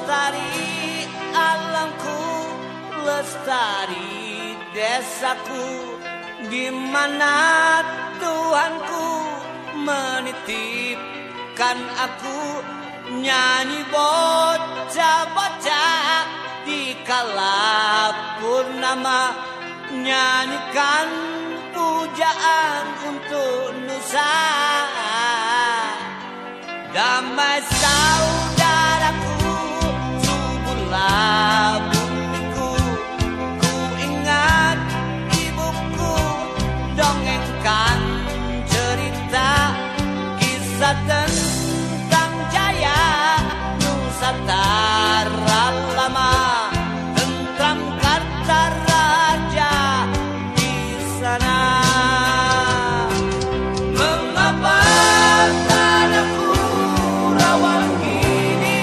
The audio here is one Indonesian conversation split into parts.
lestari alamku, lestari desaku, di mana Tuhanku menitipkan aku. Nyanyi bocah-bocah di kala purnama, nyanyikan pujaan untuk Nusa. Damai saudaraku, suburlah bumiku. Ku ingat ibuku dongengkan cerita kisah tentang jaya Nusantara lama, tentram karta raja di sana. Mengapa tanahku rawan gini,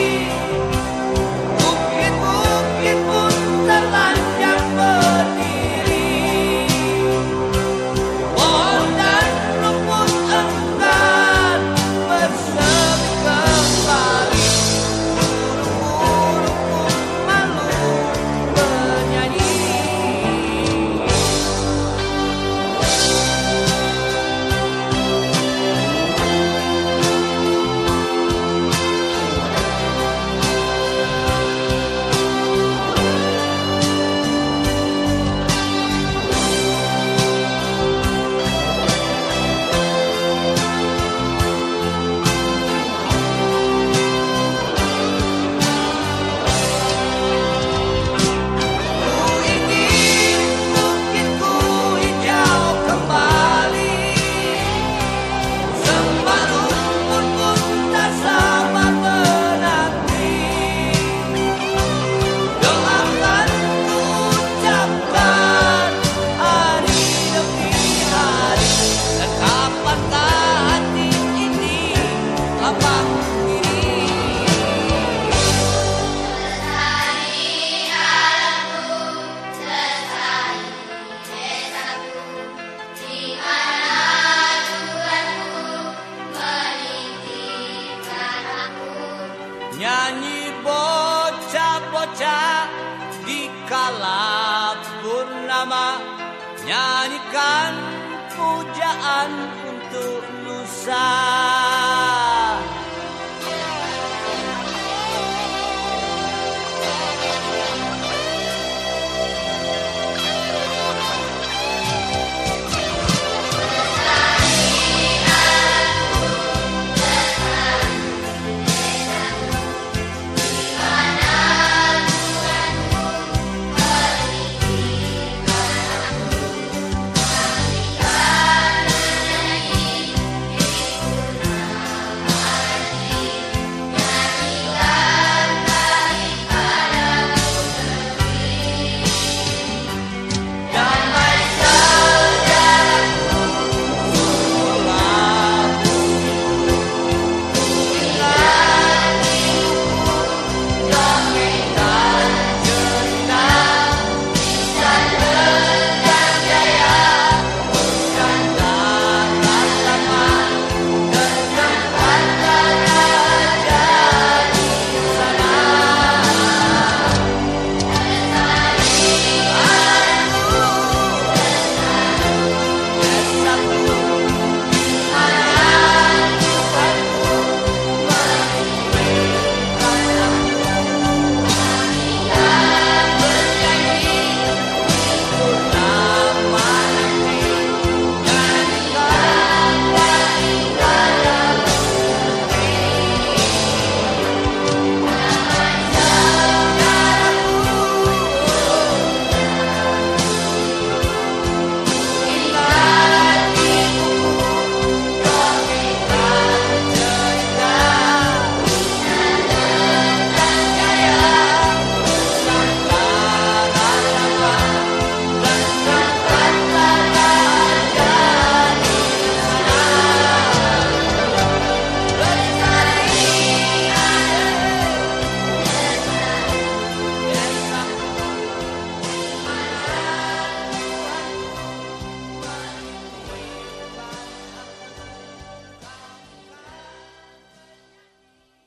bukit-bukit pun terlanjang berdiri, pohon dan rumput enggan bersemi kembali, burung-burung pun malu bernyanyi. Ku ingin bukitku hijau kembali, sembah rumput pun tak sama menanti. Doakan ku ucapkan hari demi hari, dan kapankah hati ini lapang diri. Nyanyi bocah-bocah di kala purnama, nyanyikan pujaan untuk Nusa.